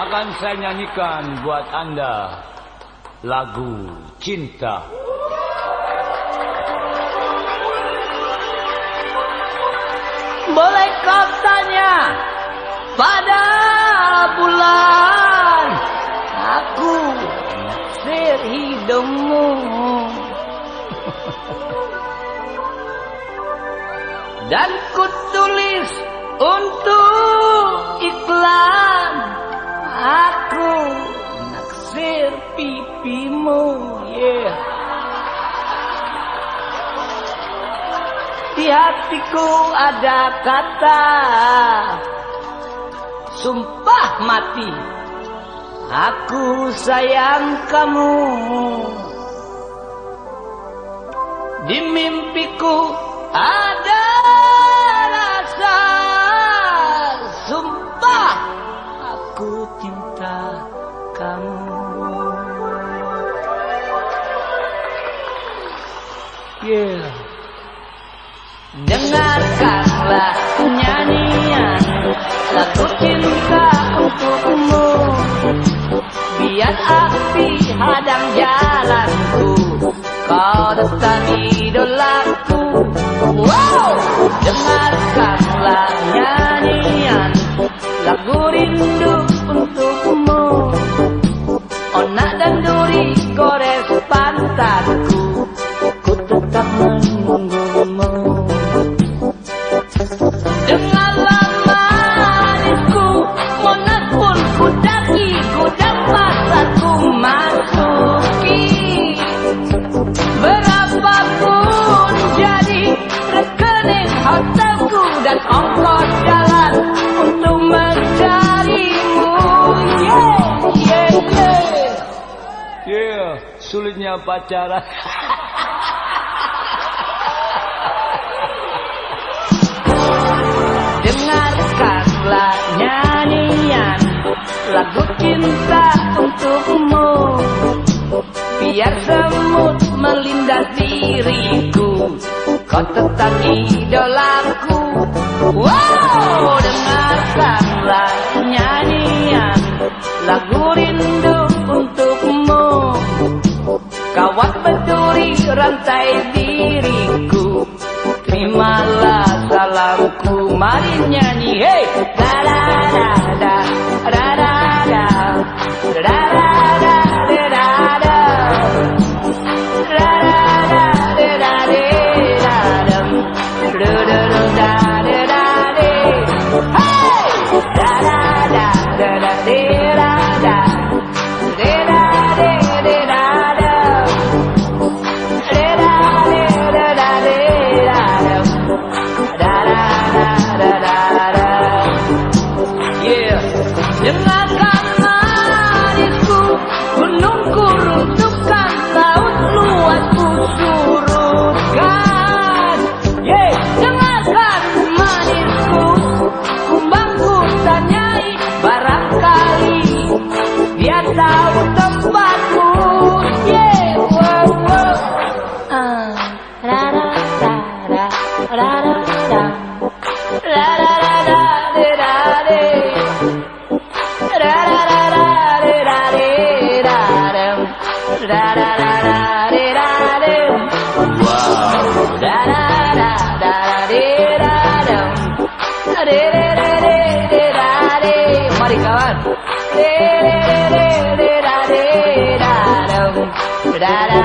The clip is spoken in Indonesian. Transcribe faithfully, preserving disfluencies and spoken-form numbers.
akan saya nyanyikan buat Anda lagu cinta. Boleh kau tanya pada bulan, aku naksir hidungmu. Dan ku tulis untuk iklan, aku naksir pipimu, yeah. Di hatiku ada kata sumpah mati, aku sayang kamu. Di mimpiku ada rasa sumpah, aku cinta kamu. Yeah. Dengarkanlah nyanyian lagu cinta untukmu, biar api hadang jalanku, kau tetap idolaku. Wow, dengarkanlah nyanyian lagu rindu untukmu, onak dan duri gores pantatku, ku tetap menunggumu. Dengarlah manisku, monak pun ku daki, ku dapat aku masuki. Berapapun jadi rekening hotelku dan ongkos jalan untuk mencarimu. Yeah, yeah, yeah. Yeah, sulitnya pacaran. Dengarkanlah nyanyian lagu cinta untukmu, biar semut melindas diriku, kau tetap idolaku. Wow, dengarkanlah nyanyian lagu rindu untukmu, kawat berduri rantai diriku, terimalah salamku. Mari nyanyi, hey, da da da da da da da da da da da da. Dengarkan manisku, gunungku runtuhkan, laut luas ku surutkan. Yeah. Dengarkan manisku, kumbangku tanyai, barangkali dia tahu tempatku. Yeah. Wow, wow. Uh. Ra ra ra ra ra ra ra ra ra ra ra ra ra. Mari kawan.